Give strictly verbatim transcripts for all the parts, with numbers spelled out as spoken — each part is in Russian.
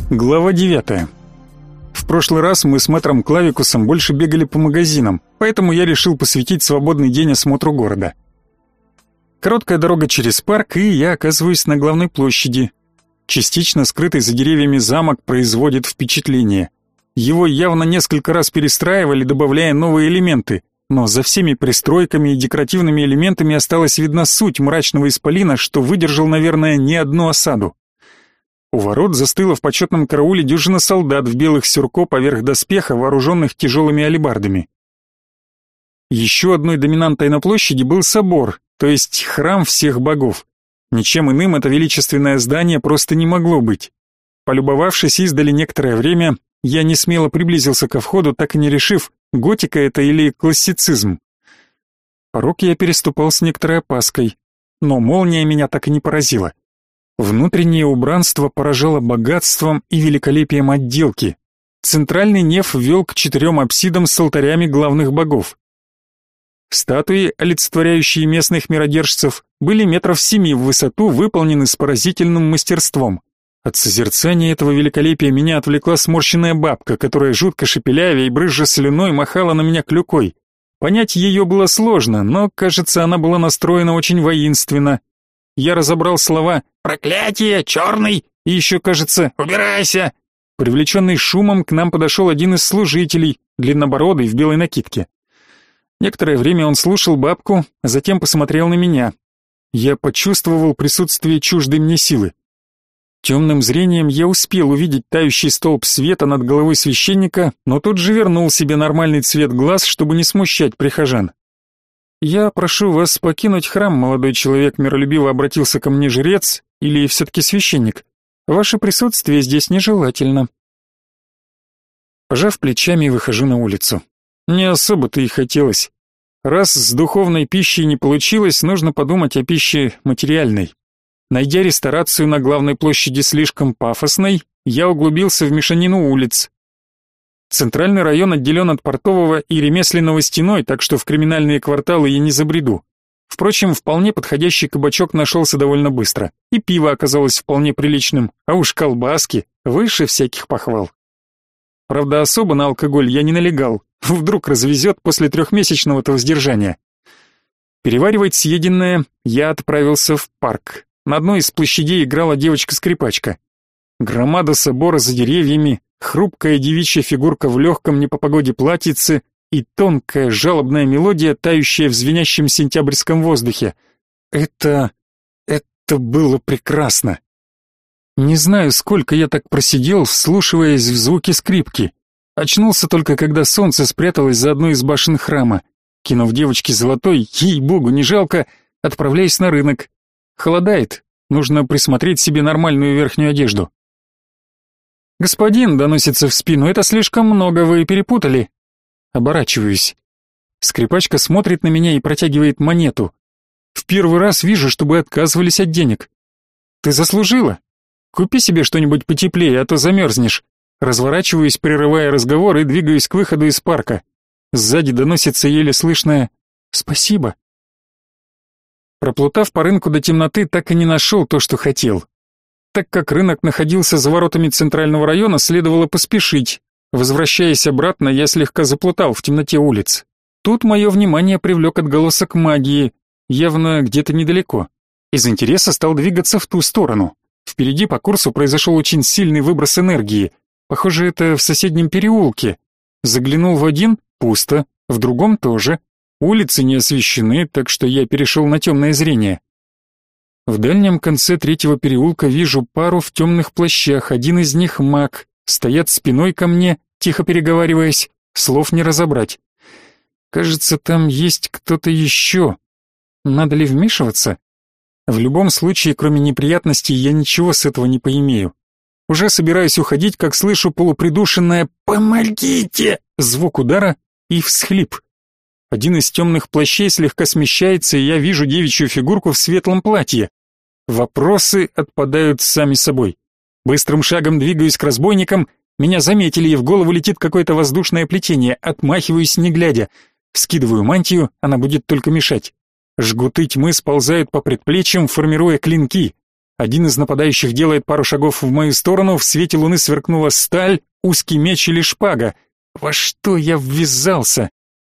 Глава девятая. В прошлый раз мы с мэтром Клавикусом больше бегали по магазинам, поэтому я решил посвятить свободный день осмотру города. Короткая дорога через парк, и я оказываюсь на главной площади. Частично скрытый за деревьями замок производит впечатление. Его явно несколько раз перестраивали, добавляя новые элементы, но за всеми пристройками и декоративными элементами осталась видна суть мрачного исполина, что выдержал, наверное, не одну осаду. У ворот застыла в почетном карауле дюжина солдат в белых сюрко поверх доспеха, вооруженных тяжелыми алебардами. Еще одной доминантой на площади был собор, то есть храм всех богов. Ничем иным это величественное здание просто не могло быть. Полюбовавшись издали некоторое время, я не смело приблизился ко входу, так и не решив, готика это или классицизм. Порог я переступал с некоторой опаской, но молния меня так и не поразила. Внутреннее убранство поражало богатством и великолепием отделки. Центральный неф вел к четырем апсидам с алтарями главных богов. Статуи, олицетворяющие местных миродержцев, были метров семи в высоту, выполнены с поразительным мастерством. От созерцания этого великолепия меня отвлекла сморщенная бабка, которая, жутко шепелявя и брызжа слюной, махала на меня клюкой. Понять ее было сложно, но, кажется, она была настроена очень воинственно. Я разобрал слова «проклятие», «черный» и еще, кажется, «убирайся». Привлеченный шумом, к нам подошел один из служителей, длиннобородый в белой накидке. Некоторое время он слушал бабку, а затем посмотрел на меня. Я почувствовал присутствие чуждой мне силы. Темным зрением я успел увидеть тающий столб света над головой священника, но тут же вернул себе нормальный цвет глаз, чтобы не смущать прихожан. «Я прошу вас покинуть храм, молодой человек», — миролюбиво обратился ко мне жрец, или все-таки священник. «Ваше присутствие здесь нежелательно». Пожав плечами, выхожу на улицу. Не особо-то и хотелось. Раз с духовной пищей не получилось, нужно подумать о пище материальной. Найдя ресторацию на главной площади слишком пафосной, я углубился в мешанину улиц. Центральный район отделен от портового и ремесленного стеной, так что в криминальные кварталы я не забреду. Впрочем, вполне подходящий кабачок нашелся довольно быстро, и пиво оказалось вполне приличным, а уж колбаски выше всяких похвал. Правда, особо на алкоголь я не налегал, вдруг развезет после трехмесячного-то воздержания. Переваривать съеденное я отправился в парк. На одной из площадей играла девочка-скрипачка. Громада собора за деревьями, хрупкая девичья фигурка в легком не по погоде платьице и тонкая жалобная мелодия, тающая в звенящем сентябрьском воздухе. Это... это было прекрасно. Не знаю, сколько я так просидел, вслушиваясь в звуки скрипки. Очнулся только, когда солнце спряталось за одной из башен храма. Кинув девочке золотой, ей-богу, не жалко, отправляюсь на рынок. Холодает, нужно присмотреть себе нормальную верхнюю одежду. «Господин», — доносится в спину, — «это слишком много, вы перепутали». Оборачиваюсь. Скрипачка смотрит на меня и протягивает монету. В первый раз вижу, чтобы отказывались от денег. «Ты заслужила. Купи себе что-нибудь потеплее, а то замерзнешь». Разворачиваюсь, прерывая разговор, и двигаюсь к выходу из парка. Сзади доносится еле слышное «спасибо». Проплутав по рынку до темноты, так и не нашел то, что хотел. Так как рынок находился за воротами центрального района, следовало поспешить. Возвращаясь обратно, я слегка заплутал в темноте улиц. Тут мое внимание привлек отголосок магии, явно где-то недалеко. Из интереса стал двигаться в ту сторону. Впереди по курсу произошел очень сильный выброс энергии. Похоже, это в соседнем переулке. Заглянул в один — пусто, в другом тоже. Улицы не освещены, так что я перешел на темное зрение. В дальнем конце третьего переулка вижу пару в темных плащах, один из них маг, стоят спиной ко мне, тихо переговариваясь, слов не разобрать. Кажется, там есть кто-то еще. Надо ли вмешиваться? В любом случае, кроме неприятностей, я ничего с этого не поимею. Уже собираюсь уходить, как слышу полупридушенное «Помогите!» звук удара и всхлип. Один из темных плащей слегка смещается, и я вижу девичью фигурку в светлом платье. Вопросы отпадают сами собой. Быстрым шагом двигаюсь к разбойникам, меня заметили, и в голову летит какое-то воздушное плетение, отмахиваюсь не глядя. Скидываю мантию, она будет только мешать. Жгуты тьмы сползают по предплечьям, формируя клинки. Один из нападающих делает пару шагов в мою сторону, в свете луны сверкнула сталь, узкий меч или шпага. Во что я ввязался?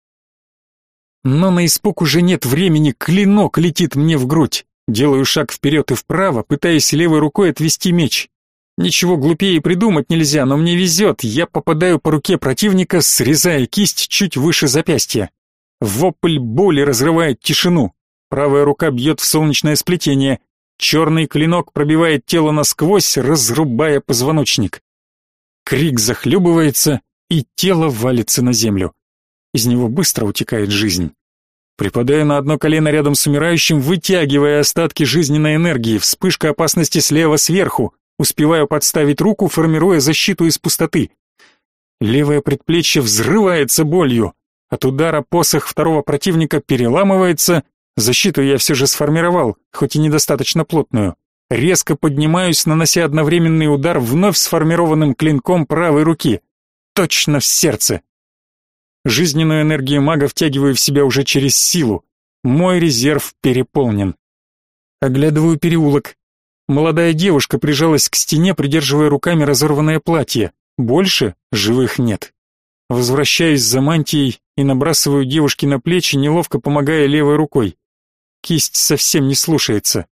Но на испуг уже нет времени, клинок летит мне в грудь. Делаю шаг вперед и вправо, пытаясь левой рукой отвести меч. Ничего глупее придумать нельзя, но мне везет, я попадаю по руке противника, срезая кисть чуть выше запястья. Вопль боли разрывает тишину. Правая рука бьет в солнечное сплетение. Черный клинок пробивает тело насквозь, разрубая позвоночник. Крик захлебывается, и тело валится на землю. Из него быстро утекает жизнь. Припадаю на одно колено рядом с умирающим, вытягивая остатки жизненной энергии. Вспышка опасности слева сверху. Успеваю подставить руку, формируя защиту из пустоты. Левое предплечье взрывается болью. От удара посох второго противника переламывается. Защиту я все же сформировал, хоть и недостаточно плотную. Резко поднимаюсь, нанося одновременный удар вновь сформированным клинком правой руки. Точно в сердце. Жизненную энергию мага втягиваю в себя уже через силу. Мой резерв переполнен. Оглядываю переулок. Молодая девушка прижалась к стене, придерживая руками разорванное платье. Больше живых нет. Возвращаюсь за мантией и набрасываю девушке на плечи, неловко помогая левой рукой. Кисть совсем не слушается.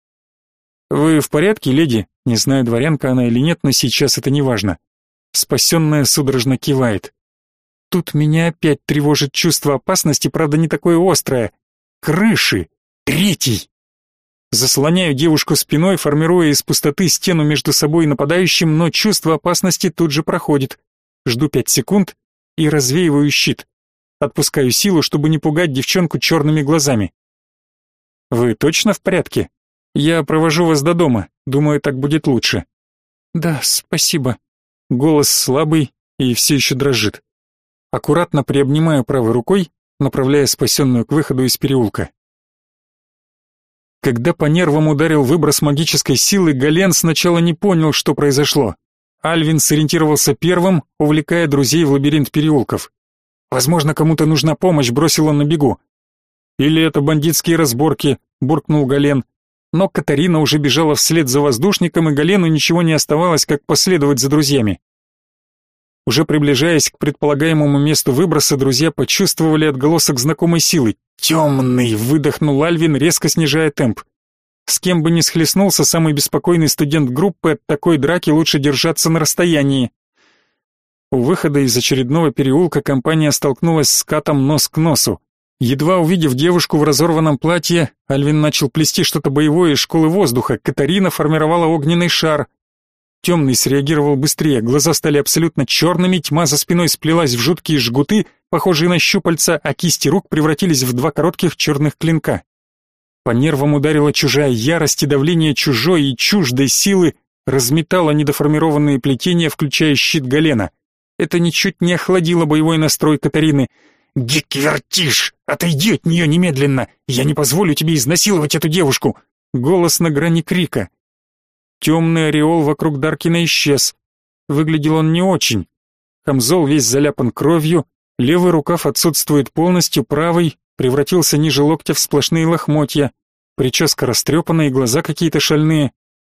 «Вы в порядке, леди?» Не знаю, дворянка она или нет, но сейчас это не важно. Спасенная судорожно кивает. Тут меня опять тревожит чувство опасности, правда не такое острое. Крыши. Третий. Заслоняю девушку спиной, формируя из пустоты стену между собой и нападающим, но чувство опасности тут же проходит. Жду пять секунд и развеиваю щит. Отпускаю силу, чтобы не пугать девчонку черными глазами. «Вы точно в порядке? Я провожу вас до дома. Думаю, так будет лучше». «Да, спасибо». Голос слабый и все еще дрожит. Аккуратно приобнимаю правой рукой, направляя спасенную к выходу из переулка. Когда по нервам ударил выброс магической силы, Гален сначала не понял, что произошло. Альвин сориентировался первым, увлекая друзей в лабиринт переулков. «Возможно, кому-то нужна помощь», — бросил он на бегу. «Или это бандитские разборки», — буркнул Гален. Но Катарина уже бежала вслед за воздушником, и Галену ничего не оставалось, как последовать за друзьями. Уже приближаясь к предполагаемому месту выброса, друзья почувствовали отголосок знакомой силы. «Темный!» — выдохнул Альвин, резко снижая темп. С кем бы ни схлестнулся самый беспокойный студент группы, от такой драки лучше держаться на расстоянии. У выхода из очередного переулка компания столкнулась с Катом нос к носу. Едва увидев девушку в разорванном платье, Альвин начал плести что-то боевое из школы воздуха. Катарина формировала огненный шар. Темный среагировал быстрее, глаза стали абсолютно черными, тьма за спиной сплелась в жуткие жгуты, похожие на щупальца, а кисти рук превратились в два коротких черных клинка. По нервам ударила чужая ярость, и давление чужой и чуждой силы разметало недоформированные плетения, включая щит Галена. Это ничуть не охладило боевой настрой Катарины. «Геквертиш! Отойди от нее немедленно! Я не позволю тебе изнасиловать эту девушку!» Голос на грани крика. Темный ореол вокруг Даркина исчез. Выглядел он не очень. Камзол весь заляпан кровью, левый рукав отсутствует полностью, правый превратился ниже локтя в сплошные лохмотья. Прическа растрепана и глаза какие-то шальные.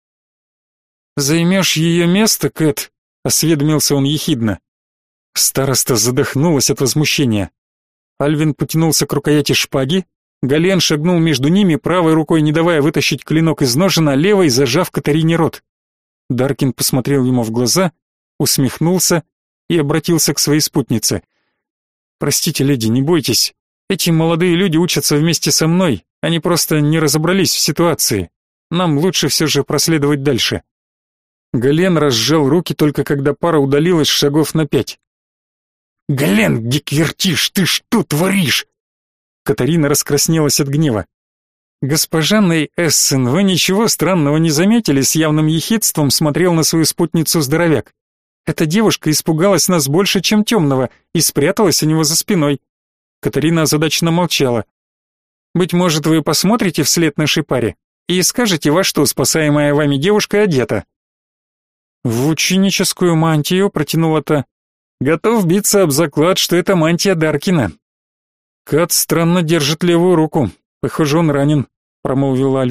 «Займешь ее место, Кэт?» — осведомился он ехидно. Староста задохнулась от возмущения. Альвин потянулся к рукояти шпаги, Гален шагнул между ними, правой рукой не давая вытащить клинок из ножен, а левой зажав Катарине рот. Даркин посмотрел ему в глаза, усмехнулся и обратился к своей спутнице. «Простите, леди, не бойтесь. Эти молодые люди учатся вместе со мной, они просто не разобрались в ситуации. Нам лучше все же проследовать дальше». Гален разжал руки только когда пара удалилась шагов на пять. «Гален, геквертиш, ты что творишь?» Катарина раскраснелась от гнева. «Госпожа Ней Эссен, вы ничего странного не заметили?» С явным ехидством смотрел на свою спутницу здоровяк. «Эта девушка испугалась нас больше, чем темного, и спряталась у него за спиной». Катарина озадаченно молчала. «Быть может, вы посмотрите вслед нашей паре и скажете, во что спасаемая вами девушка одета?» «В ученическую мантию», — протянула та. «Готов биться об заклад, что это мантия Даркина». «Кат странно держит левую руку. Похоже, он ранен», — промолвил Альвин.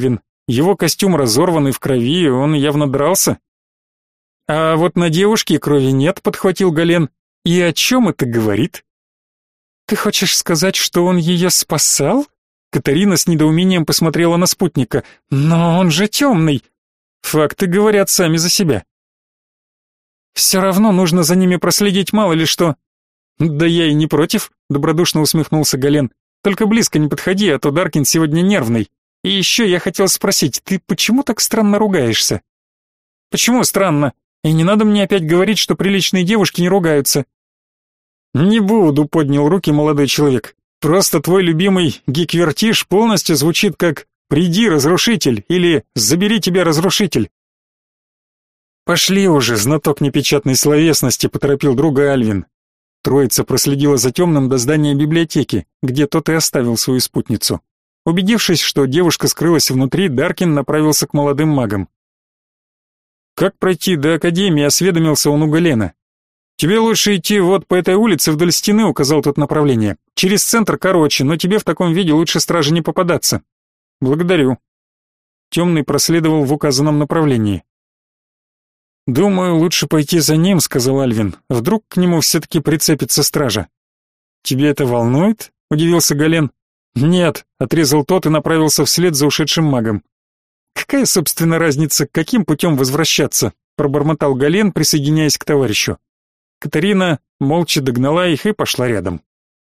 Его костюм разорван и в крови, он явно дрался. А вот на девушке крови нет, подхватил Гален. И о чем это говорит? Ты хочешь сказать, что он ее спасал? Катарина с недоумением посмотрела на спутника. Но он же темный. Факты говорят сами за себя. Все равно нужно за ними проследить, мало ли что. Да я и не против, добродушно усмехнулся Гален. Только близко не подходи, а то Даркин сегодня нервный. И еще я хотел спросить, ты почему так странно ругаешься? Почему странно? И не надо мне опять говорить, что приличные девушки не ругаются. Не буду, поднял руки молодой человек. Просто твой любимый гик-вертиш полностью звучит как «Приди, разрушитель» или «Забери тебя, разрушитель». Пошли уже, знаток непечатной словесности, поторопил друга Альвин. Троица проследила за темным до здания библиотеки, где тот и оставил свою спутницу. Убедившись, что девушка скрылась внутри, Даркин направился к молодым магам. «Как пройти до академии?» — осведомился он у Галена. «Тебе лучше идти вот по этой улице вдоль стены», — указал тот направление. «Через центр короче, но тебе в таком виде лучше стражи не попадаться». «Благодарю». Темный проследовал в указанном направлении. «Думаю, лучше пойти за ним», — сказал Альвин. «Вдруг к нему все-таки прицепится стража». «Тебе это волнует?» — удивился Гален. «Нет», — отрезал тот и направился вслед за ушедшим магом. «Какая, собственно, разница, каким путем возвращаться?» — пробормотал Гален, присоединяясь к товарищу. Катарина молча догнала их и пошла рядом.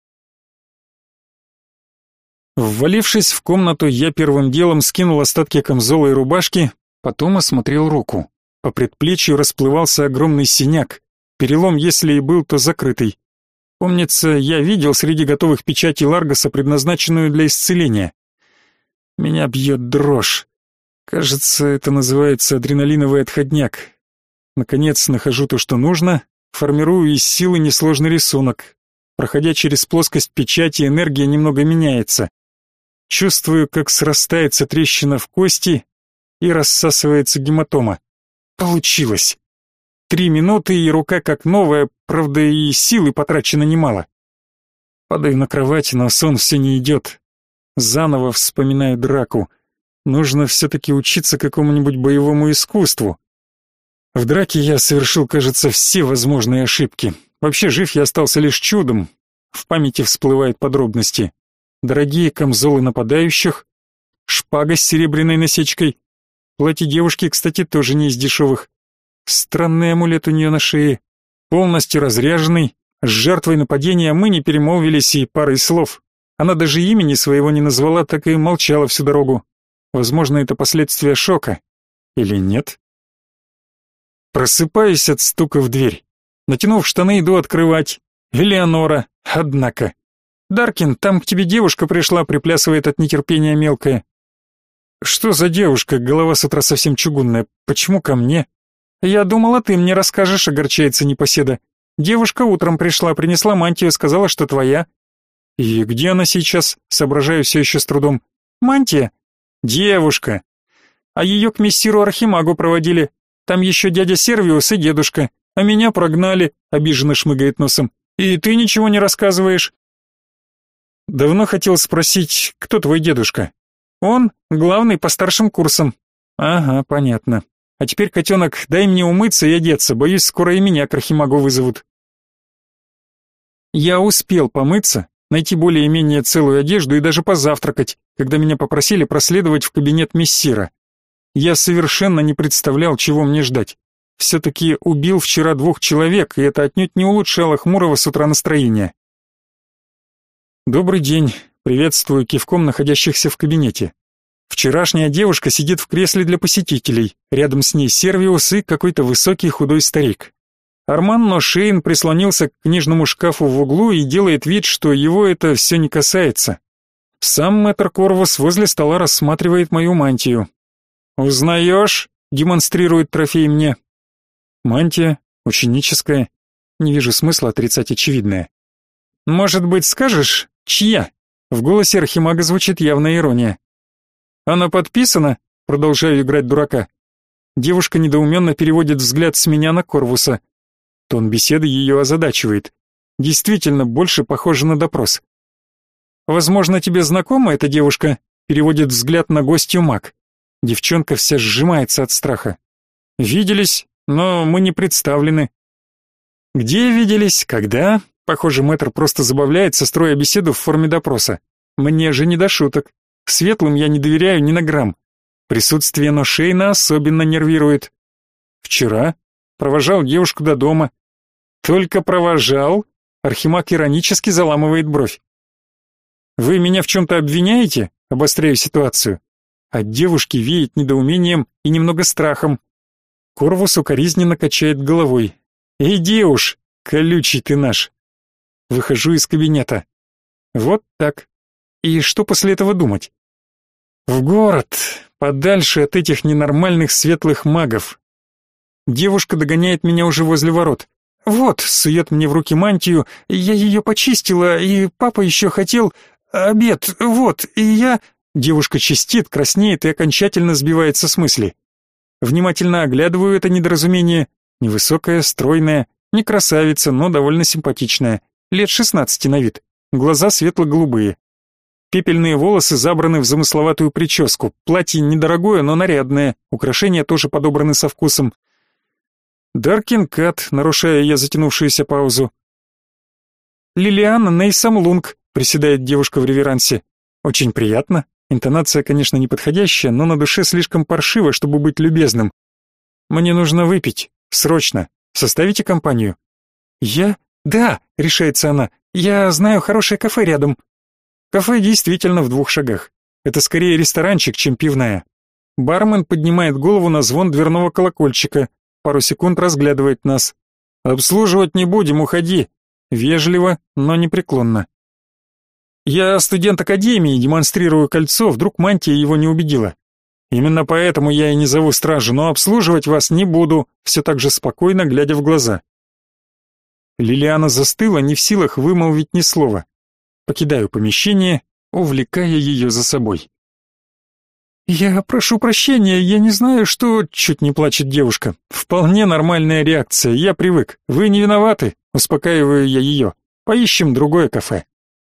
Ввалившись в комнату, я первым делом скинул остатки камзола и рубашки, потом осмотрел руку. По предплечью расплывался огромный синяк. Перелом, если и был, то закрытый. Помнится, я видел среди готовых печатей Ларгоса предназначенную для исцеления. Меня бьет дрожь. Кажется, это называется адреналиновый отходняк. Наконец нахожу то, что нужно, формирую из силы несложный рисунок. Проходя через плоскость печати, энергия немного меняется. Чувствую, как срастается трещина в кости и рассасывается гематома. Получилось. Три минуты, и рука как новая, правда, и силы потрачено немало. Падаю на кровать, но сон все не идет. Заново вспоминаю драку. Нужно все-таки учиться какому-нибудь боевому искусству. В драке я совершил, кажется, все возможные ошибки. Вообще жив я остался лишь чудом. В памяти всплывают подробности. Дорогие камзолы нападающих, шпага с серебряной насечкой. Платье девушки, кстати, тоже не из дешевых. Странный амулет у нее на шее, полностью разряженный. С жертвой нападения мы не перемолвились и парой слов. Она даже имени своего не назвала, так и молчала всю дорогу. Возможно, это последствия шока. Или нет? Просыпаюсь от стука в дверь. Натянув штаны, иду открывать. Элеонора, однако. «Даркин, там к тебе девушка пришла», — приплясывает от нетерпения мелкая. «Что за девушка? Голова с утра совсем чугунная. Почему ко мне?» «Я думала, ты мне расскажешь», — огорчается непоседа. «Девушка утром пришла, принесла мантию, сказала, что твоя». «И где она сейчас?» — соображаю все еще с трудом. «Мантия?» «Девушка». «А ее к мессиру Архимагу проводили. Там еще дядя Сервиус и дедушка. А меня прогнали», — обиженно шмыгает носом. «И ты ничего не рассказываешь?» «Давно хотел спросить, кто твой дедушка?» «Он главный по старшим курсам». «Ага, понятно. А теперь, котенок, дай мне умыться и одеться, боюсь, скоро и меня к Архимагу вызовут». Я успел помыться, найти более-менее целую одежду и даже позавтракать, когда меня попросили проследовать в кабинет мессира. Я совершенно не представлял, чего мне ждать. Все-таки убил вчера двух человек, и это отнюдь не улучшало хмурого с утра настроения. «Добрый день», — приветствую кивком находящихся в кабинете. Вчерашняя девушка сидит в кресле для посетителей, рядом с ней Сервиус и какой-то высокий худой старик. Арман Шейн прислонился к книжному шкафу в углу и делает вид, что его это все не касается. Сам мэтр Корвус возле стола рассматривает мою мантию. «Узнаешь?» — демонстрирует трофей мне. Мантия, ученическая. Не вижу смысла отрицать очевидное. «Может быть, скажешь, чья?» В голосе Архимага звучит явная ирония. «Она подписана?» Продолжаю играть дурака. Девушка недоуменно переводит взгляд с меня на Корвуса. Тон беседы ее озадачивает. Действительно, больше похоже на допрос. «Возможно, тебе знакома эта девушка?» Переводит взгляд на гостью маг. Девчонка вся сжимается от страха. Виделись, но мы не представлены. Где виделись, когда? Похоже, мэтр просто забавляется, строя беседу в форме допроса. Мне же не до шуток. Светлым я не доверяю ни на грамм. Присутствие Ношейна особенно нервирует. Вчера провожал девушку до дома. Только провожал? Архимаг иронически заламывает бровь. Вы меня в чем-то обвиняете? Обостряю ситуацию. От девушки веет недоумением и немного страхом. Корвус укоризненно качает головой. Иди уж, колючий ты наш. Выхожу из кабинета. Вот так. И что после этого думать? В город, подальше от этих ненормальных светлых магов. Девушка догоняет меня уже возле ворот. Вот, сует мне в руки мантию, я ее почистила, и папа еще хотел обед, вот, и я... Девушка чистит, краснеет и окончательно сбивается с мысли. Внимательно оглядываю это недоразумение. Невысокая, стройная, не красавица, но довольно симпатичная. Лет шестнадцати на вид. Глаза светло-голубые. Пепельные волосы забраны в замысловатую прическу. Платье недорогое, но нарядное. Украшения тоже подобраны со вкусом. Даркин Кат, нарушая я затянувшуюся паузу. Лилиана Нейсамлунг, приседает девушка в реверансе. Очень приятно. Интонация, конечно, неподходящая, но на душе слишком паршиво, чтобы быть любезным. Мне нужно выпить. Срочно. Составите компанию? Я? Да, решается она. Я знаю хорошее кафе рядом. Кафе действительно в двух шагах. Это скорее ресторанчик, чем пивная. Бармен поднимает голову на звон дверного колокольчика. Пару секунд разглядывает нас. Обслуживать не будем, уходи. Вежливо, но непреклонно. Я студент академии, демонстрирую кольцо, вдруг мантия его не убедила. Именно поэтому я и не зову стражу, но обслуживать вас не буду, все так же спокойно, глядя в глаза. Лилиана застыла, не в силах вымолвить ни слова. Покидаю помещение, увлекая ее за собой. «Я прошу прощения, я не знаю, что...» — чуть не плачет девушка. «Вполне нормальная реакция, я привык. Вы не виноваты», — успокаиваю я ее. «Поищем другое кафе».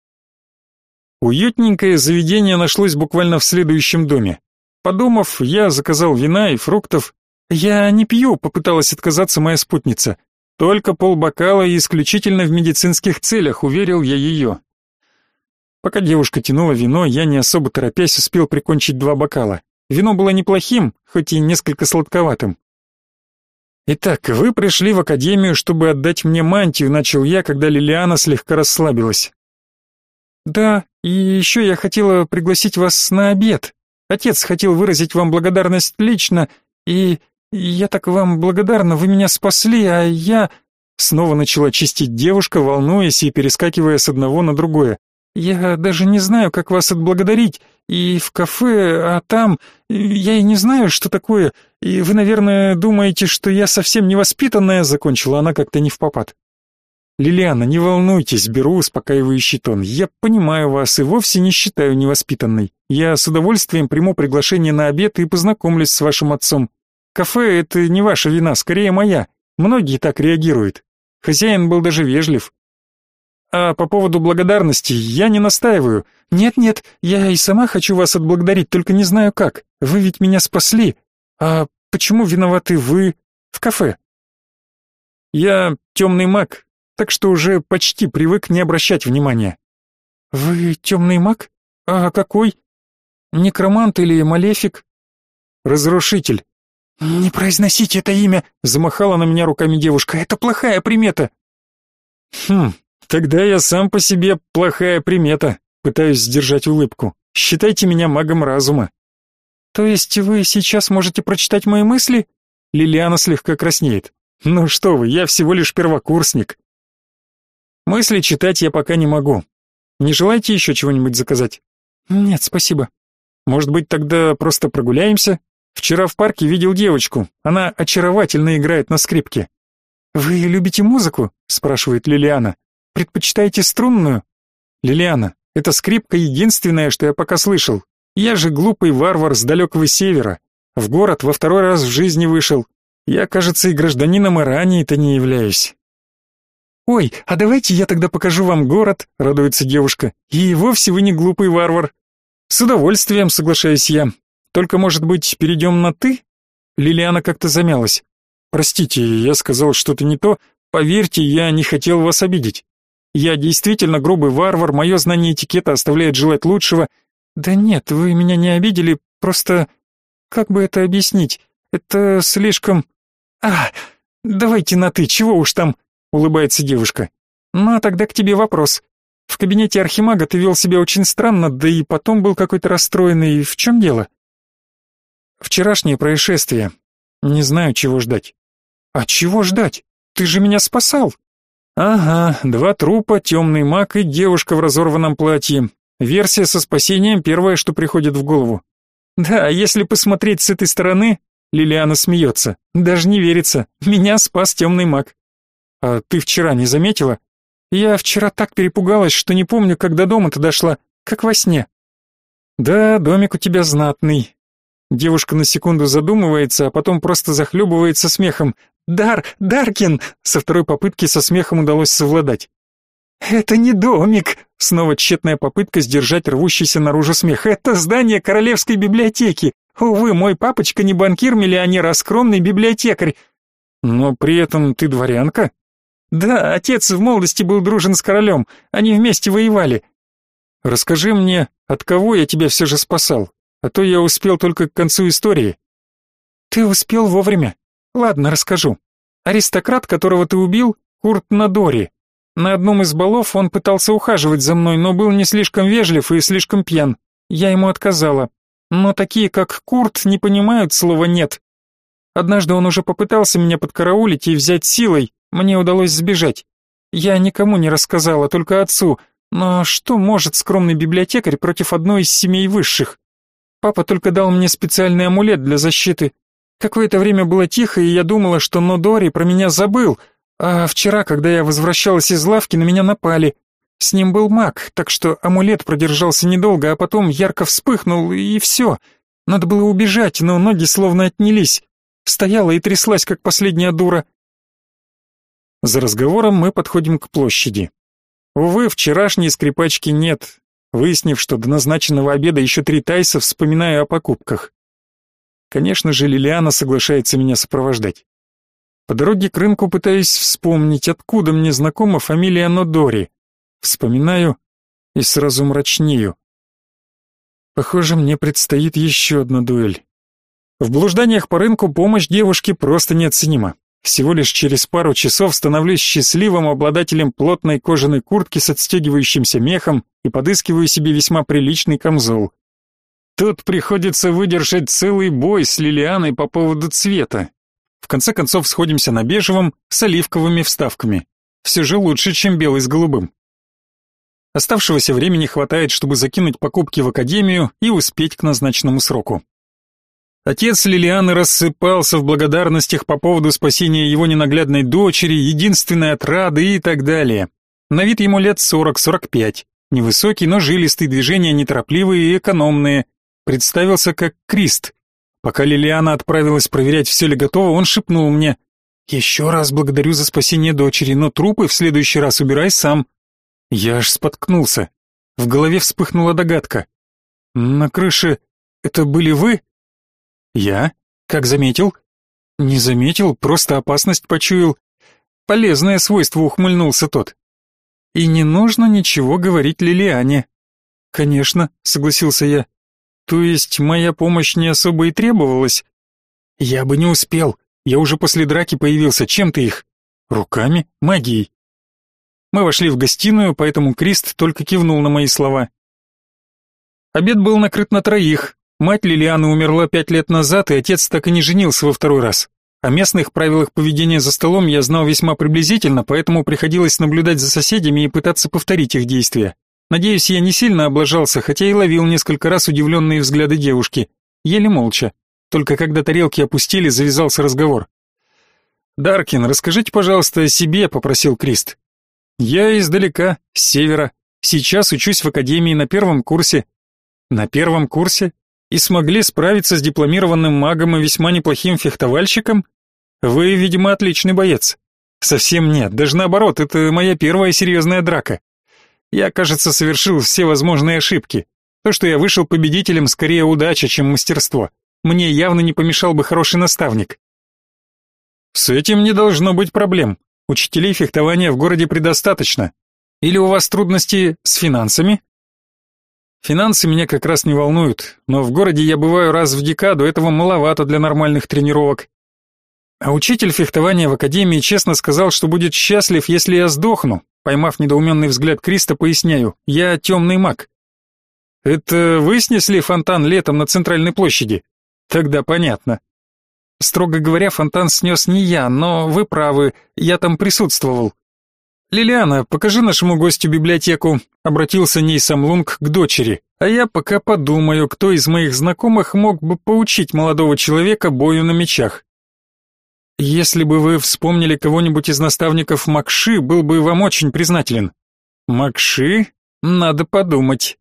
Уютненькое заведение нашлось буквально в следующем доме. Подумав, я заказал вина и фруктов. «Я не пью», — попыталась отказаться моя спутница. «Только полбокала и исключительно в медицинских целях», — уверил я ее. Пока девушка тянула вино, я не особо торопясь успел прикончить два бокала. Вино было неплохим, хоть и несколько сладковатым. «Итак, вы пришли в академию, чтобы отдать мне мантию», — начал я, когда Лилиана слегка расслабилась. «Да, и еще я хотела пригласить вас на обед. Отец хотел выразить вам благодарность лично, и я так вам благодарна, вы меня спасли, а я...» Снова начала чистить девушка, волнуясь и перескакивая с одного на другое. «Я даже не знаю, как вас отблагодарить, и в кафе, а там... Я и не знаю, что такое, и вы, наверное, думаете, что я совсем невоспитанная», — закончила она как-то невпопад. «Лилиана, не волнуйтесь», — беру успокаивающий тон. «Я понимаю вас и вовсе не считаю невоспитанной. Я с удовольствием приму приглашение на обед и познакомлюсь с вашим отцом. Кафе — это не ваша вина, скорее моя. Многие так реагируют. Хозяин был даже вежлив. А по поводу благодарности я не настаиваю. Нет-нет, я и сама хочу вас отблагодарить, только не знаю как. Вы ведь меня спасли. А почему виноваты вы в кафе?» «Я темный маг, так что уже почти привык не обращать внимания». «Вы темный маг? А какой? Некромант или малефик?» «Разрушитель». «Не произносите это имя», — замахала на меня руками девушка. «Это плохая примета». «Хм, тогда я сам по себе плохая примета», — пытаюсь сдержать улыбку. «Считайте меня магом разума». «То есть вы сейчас можете прочитать мои мысли?» Лилиана слегка краснеет. «Ну что вы, я всего лишь первокурсник». «Мысли читать я пока не могу. Не желаете еще чего-нибудь заказать?» «Нет, спасибо». «Может быть, тогда просто прогуляемся? Вчера в парке видел девочку. Она очаровательно играет на скрипке». «Вы любите музыку?» — спрашивает Лилиана. «Предпочитаете струнную?» «Лилиана, эта скрипка единственное, что я пока слышал. Я же глупый варвар с далекого севера. В город во второй раз в жизни вышел. Я, кажется, и гражданином Ирании-то не являюсь». «Ой, а давайте я тогда покажу вам город», — радуется девушка. «И вовсе вы не глупый варвар». «С удовольствием», — соглашаюсь я. Только, может быть, перейдем на «ты»?» Лилиана как-то замялась. «Простите, я сказал что-то не то. Поверьте, я не хотел вас обидеть. Я действительно грубый варвар, мое знание этикета оставляет желать лучшего». «Да нет, вы меня не обидели, просто... Как бы это объяснить? Это слишком... А, давайте на «ты», чего уж там?» — улыбается девушка. «Ну, а тогда к тебе вопрос. В кабинете архимага ты вел себя очень странно, да и потом был какой-то расстроенный. В чем дело?» «Вчерашнее происшествие. Не знаю, чего ждать». «А чего ждать? Ты же меня спасал!» «Ага, два трупа, темный маг и девушка в разорванном платье. Версия со спасением первое, что приходит в голову». «Да, если посмотреть с этой стороны...» Лилиана смеется. «Даже не верится. Меня спас темный маг». «А ты вчера не заметила?» «Я вчера так перепугалась, что не помню, как до дома-то дошла. Как во сне». «Да, домик у тебя знатный». Девушка на секунду задумывается, а потом просто захлебывается смехом. «Дар, Даркин!» Со второй попытки со смехом удалось совладать. «Это не домик!» Снова тщетная попытка сдержать рвущийся наружу смех. «Это здание Королевской библиотеки! Увы, мой папочка не банкир-миллионер, а скромный библиотекарь!» «Но при этом ты дворянка?» «Да, отец в молодости был дружен с королем, они вместе воевали». «Расскажи мне, от кого я тебя все же спасал, а то я успел только к концу истории». «Ты успел вовремя. Ладно, расскажу. Аристократ, которого ты убил, Курт Надори. На одном из балов он пытался ухаживать за мной, но был не слишком вежлив и слишком пьян. Я ему отказала. Но такие, как Курт, не понимают слова «нет». Однажды он уже попытался меня подкараулить и взять силой, мне удалось сбежать. Я никому не рассказала, только отцу. Но что может скромный библиотекарь против одной из семей высших? Папа только дал мне специальный амулет для защиты. Какое-то время было тихо, и я думала, что Нодори про меня забыл. А вчера, когда я возвращалась из лавки, на меня напали. С ним был маг, так что амулет продержался недолго, а потом ярко вспыхнул, и все. Надо было убежать, но ноги словно отнялись. Стояла и тряслась, как последняя дура. За разговором мы подходим к площади. Увы, вчерашней скрипачки нет. Выяснив, что до назначенного обеда еще три тайса, вспоминаю о покупках. Конечно же, Лилиана соглашается меня сопровождать. По дороге к рынку пытаюсь вспомнить, откуда мне знакома фамилия Нодори. Вспоминаю и сразу мрачнею. Похоже, мне предстоит еще одна дуэль. В блужданиях по рынку помощь девушки просто неоценима. Всего лишь через пару часов становлюсь счастливым обладателем плотной кожаной куртки с отстегивающимся мехом и подыскиваю себе весьма приличный камзол. Тут приходится выдержать целый бой с Лилианой по поводу цвета. В конце концов сходимся на бежевом с оливковыми вставками. Все же лучше, чем белый с голубым. Оставшегося времени хватает, чтобы закинуть покупки в академию и успеть к назначенному сроку. Отец Лилианы рассыпался в благодарностях по поводу спасения его ненаглядной дочери, единственной отрады и так далее. На вид ему лет сорок-сорок пять. Невысокий, но жилистый, движения неторопливые и экономные. Представился как Крист. Пока Лилиана отправилась проверять, все ли готово, он шепнул мне: «Еще раз благодарю за спасение дочери, но трупы в следующий раз убирай сам». Я аж споткнулся. В голове вспыхнула догадка. «На крыше это были вы?» «Я? Как заметил?» «Не заметил, просто опасность почуял». «Полезное свойство», — ухмыльнулся тот. «И не нужно ничего говорить Лилиане». «Конечно», — согласился я. «То есть моя помощь не особо и требовалась?» «Я бы не успел. Я уже после драки появился. Чем ты их?» «Руками? Магией». Мы вошли в гостиную, поэтому Крист только кивнул на мои слова. Обед был накрыт на троих. Мать Лилианы умерла пять лет назад, и отец так и не женился во второй раз. О местных правилах поведения за столом я знал весьма приблизительно, поэтому приходилось наблюдать за соседями и пытаться повторить их действия. Надеюсь, я не сильно облажался, хотя и ловил несколько раз удивленные взгляды девушки. Еле молча. Только когда тарелки опустили, завязался разговор. «Даркин, расскажите, пожалуйста, о себе», — попросил Крист. «Я издалека, с севера. Сейчас учусь в академии на первом курсе». «На первом курсе? И смогли справиться с дипломированным магом и весьма неплохим фехтовальщиком? Вы, видимо, отличный боец». «Совсем нет, даже наоборот, это моя первая серьезная драка. Я, кажется, совершил все возможные ошибки. То, что я вышел победителем, скорее удача, чем мастерство. Мне явно не помешал бы хороший наставник. С этим не должно быть проблем. Учителей фехтования в городе предостаточно. Или у вас трудности с финансами? Финансы меня как раз не волнуют, но в городе я бываю раз в декаду, этого маловато для нормальных тренировок. А учитель фехтования в академии честно сказал, что будет счастлив, если я сдохну. Поймав недоуменный взгляд Криста, поясняю: я темный маг. Это вы снесли фонтан летом на центральной площади? Тогда понятно. Строго говоря, фонтан снес не я, но вы правы, я там присутствовал. Лилиана, покажи нашему гостю библиотеку, обратился Нейсам Лунг к дочери. А я пока подумаю, кто из моих знакомых мог бы поучить молодого человека бою на мечах. Если бы вы вспомнили кого-нибудь из наставников Макши, был бы вам очень признателен. Макши? Надо подумать.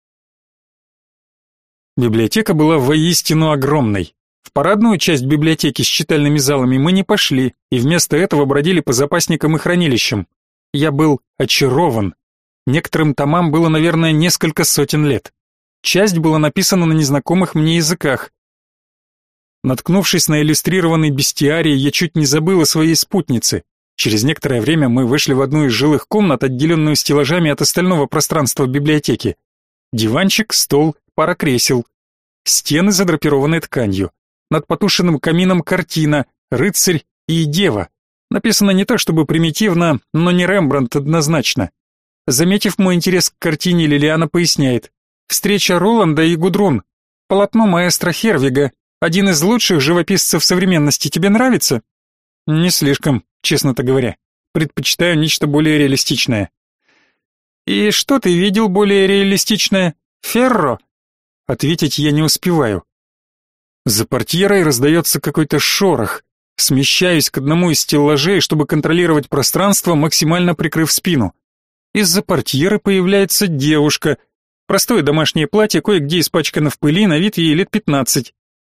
Библиотека была воистину огромной. В парадную часть библиотеки с читальными залами мы не пошли, и вместо этого бродили по запасникам и хранилищам. Я был очарован. Некоторым томам было, наверное, несколько сотен лет. Часть была написана на незнакомых мне языках. Наткнувшись на иллюстрированный бестиарий, я чуть не забыл о своей спутнице. Через некоторое время мы вышли в одну из жилых комнат, отделенную стеллажами от остального пространства библиотеки. Диванчик, стол, пара кресел. Стены задрапированы тканью. Над потушенным камином картина «Рыцарь и дева». Написано не то чтобы примитивно, но не Рембрандт однозначно. Заметив мой интерес к картине, Лилиана поясняет: «Встреча Роланда и Гудрун. Полотно маэстро Хервига. Один из лучших живописцев современности. Тебе нравится?» «Не слишком, честно-то говоря. Предпочитаю нечто более реалистичное». «И что ты видел более реалистичное? Ферро?» Ответить я не успеваю. За портьерой раздается какой-то шорох. Смещаюсь к одному из стеллажей, чтобы контролировать пространство, максимально прикрыв спину. Из-за портьеры появляется девушка. Простое домашнее платье, кое-где испачкано в пыли, на вид ей лет пятнадцать.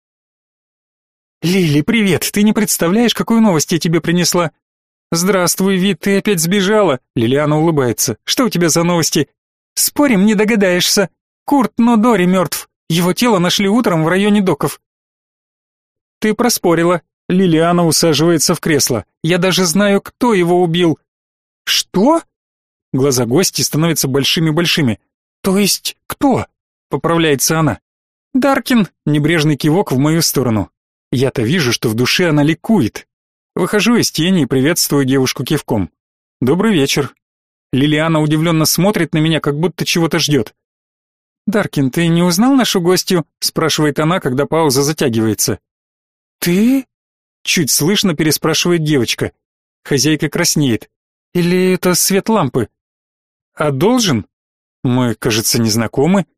«Лили, привет! Ты не представляешь, какую новость я тебе принесла?» «Здравствуй, Вит, ты опять сбежала?» Лилиана улыбается. «Что у тебя за новости?» «Спорим, не догадаешься. Курт Нодори мертв. Его тело нашли утром в районе доков». «Ты проспорила». Лилиана усаживается в кресло. «Я даже знаю, кто его убил». «Что?» Глаза гости становятся большими-большими. «То есть кто?» Поправляется она. «Даркин», небрежный кивок в мою сторону. Я-то вижу, что в душе она ликует. Выхожу из тени и приветствую девушку кивком. «Добрый вечер». Лилиана удивленно смотрит на меня, как будто чего-то ждет. «Даркин, ты не узнал нашу гостью?» спрашивает она, когда пауза затягивается. «Ты?» Чуть слышно переспрашивает девочка. Хозяйка краснеет. «Или это свет лампы?» «А должен? Мы, кажется, не знакомы».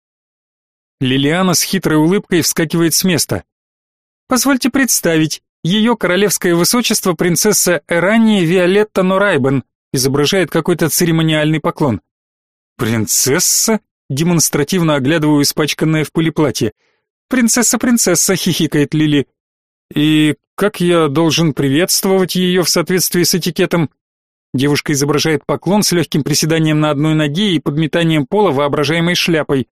Лилиана с хитрой улыбкой вскакивает с места. «Позвольте представить, ее королевское высочество принцесса Эрания Виолетта Норайбен», изображает какой-то церемониальный поклон. «Принцесса?» Демонстративно оглядываю испачканное в пыли платье. «Принцесса, принцесса», хихикает Лили. «И как я должен приветствовать ее в соответствии с этикетом?» Девушка изображает поклон с легким приседанием на одной ноге и подметанием пола воображаемой шляпой.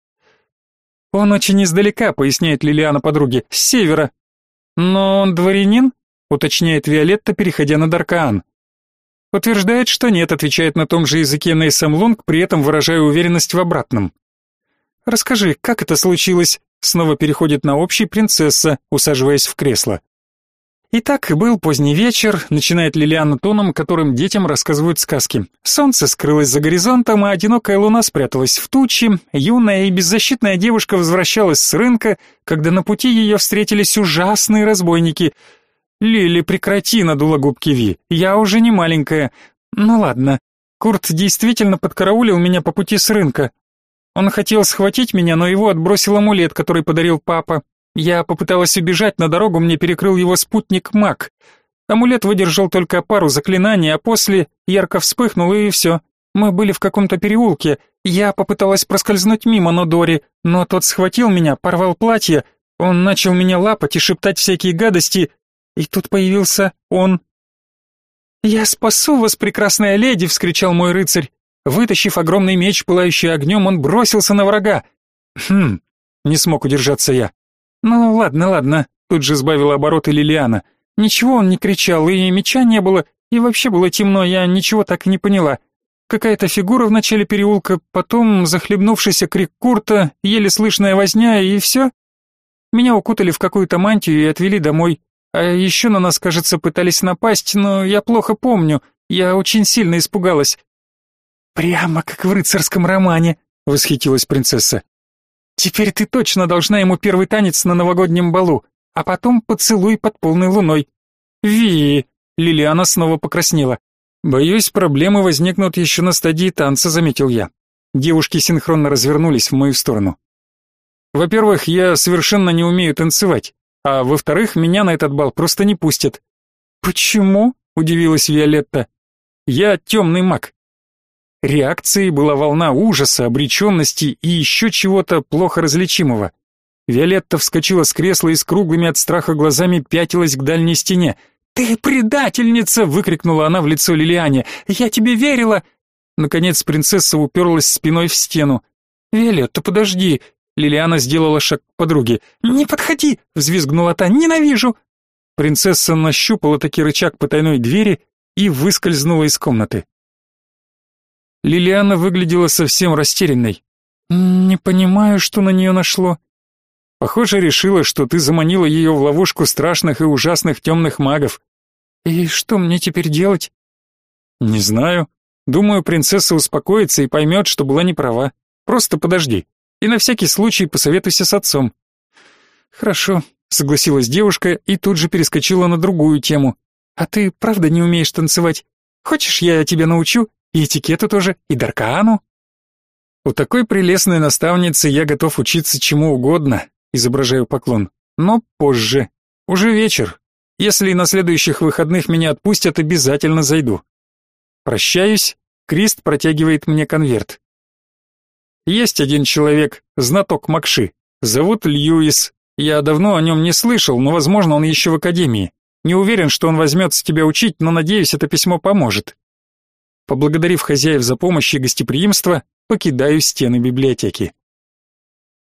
«Он очень издалека», поясняет Лилиана подруге, — «с севера». «Но он дворянин?» уточняет Виолетта, переходя на Даркаан. «Утверждает, что нет», отвечает на том же языке Нейсам Лунг, при этом выражая уверенность в обратном. «Расскажи, как это случилось?» Снова переходит на общий принцесса, усаживаясь в кресло. «Итак, был поздний вечер», начинает Лилиана тоном, которым детям рассказывают сказки. Солнце скрылось за горизонтом, а одинокая луна спряталась в тучи. Юная и беззащитная девушка возвращалась с рынка, когда на пути ее встретились ужасные разбойники. «Лили, прекрати», надула губки Ви, «я уже не маленькая». «Ну ладно, Курт действительно подкараулил меня по пути с рынка. Он хотел схватить меня, но его отбросил амулет, который подарил папа. Я попыталась убежать, на дорогу мне перекрыл его спутник Маг. Амулет выдержал только пару заклинаний, а после ярко вспыхнул, и все. Мы были в каком-то переулке. Я попыталась проскользнуть мимо Нодори, но тот схватил меня, порвал платье. Он начал меня лапать и шептать всякие гадости, и тут появился он. «Я спасу вас, прекрасная леди!» — вскричал мой рыцарь. Вытащив огромный меч, пылающий огнем, он бросился на врага. Хм, не смог удержаться я. Ну ладно, ладно, тут же сбавила обороты Лилиана. Ничего он не кричал, и меча не было, и вообще было темно, я ничего так и не поняла. Какая-то фигура в начале переулка, потом захлебнувшийся крик Курта, еле слышная возня, и все. Меня укутали в какую-то мантию и отвели домой. А еще на нас, кажется, пытались напасть, но я плохо помню, я очень сильно испугалась. «Прямо как в рыцарском романе», — восхитилась принцесса. «Теперь ты точно должна ему первый танец на новогоднем балу, а потом поцелуй под полной луной». «Ви!» — Лилиана снова покраснела. «Боюсь, проблемы возникнут еще на стадии танца», — заметил я. Девушки синхронно развернулись в мою сторону. «Во-первых, я совершенно не умею танцевать, а во-вторых, меня на этот бал просто не пустят». «Почему?» — удивилась Виолетта. «Я темный маг». Реакцией была волна ужаса, обреченности и еще чего-то плохо различимого. Виолетта вскочила с кресла и с круглыми от страха глазами пятилась к дальней стене. «Ты предательница!» — выкрикнула она в лицо Лилиане. «Я тебе верила!» Наконец принцесса уперлась спиной в стену. «Виолетта, подожди!» Лилиана сделала шаг к подруге. «Не подходи!» — взвизгнула та. «Ненавижу!» Принцесса нащупала таки рычаг потайной двери и выскользнула из комнаты. Лилиана выглядела совсем растерянной. «Не понимаю, что на нее нашло». «Похоже, решила, что ты заманила ее в ловушку страшных и ужасных темных магов». «И что мне теперь делать?» «Не знаю. Думаю, принцесса успокоится и поймет, что была не права. Просто подожди. И на всякий случай посоветуйся с отцом». «Хорошо», — согласилась девушка и тут же перескочила на другую тему. «А ты правда не умеешь танцевать? Хочешь, я тебя научу? И этикету тоже, и даркаану?» «У такой прелестной наставницы я готов учиться чему угодно», — изображаю поклон. «Но позже. Уже вечер. Если на следующих выходных меня отпустят, обязательно зайду». Прощаюсь, Крист протягивает мне конверт. «Есть один человек, знаток Макши. Зовут Льюис. Я давно о нем не слышал, но, возможно, он еще в академии. Не уверен, что он возьмется тебя учить, но, надеюсь, это письмо поможет». Поблагодарив хозяев за помощь и гостеприимство, покидаю стены библиотеки.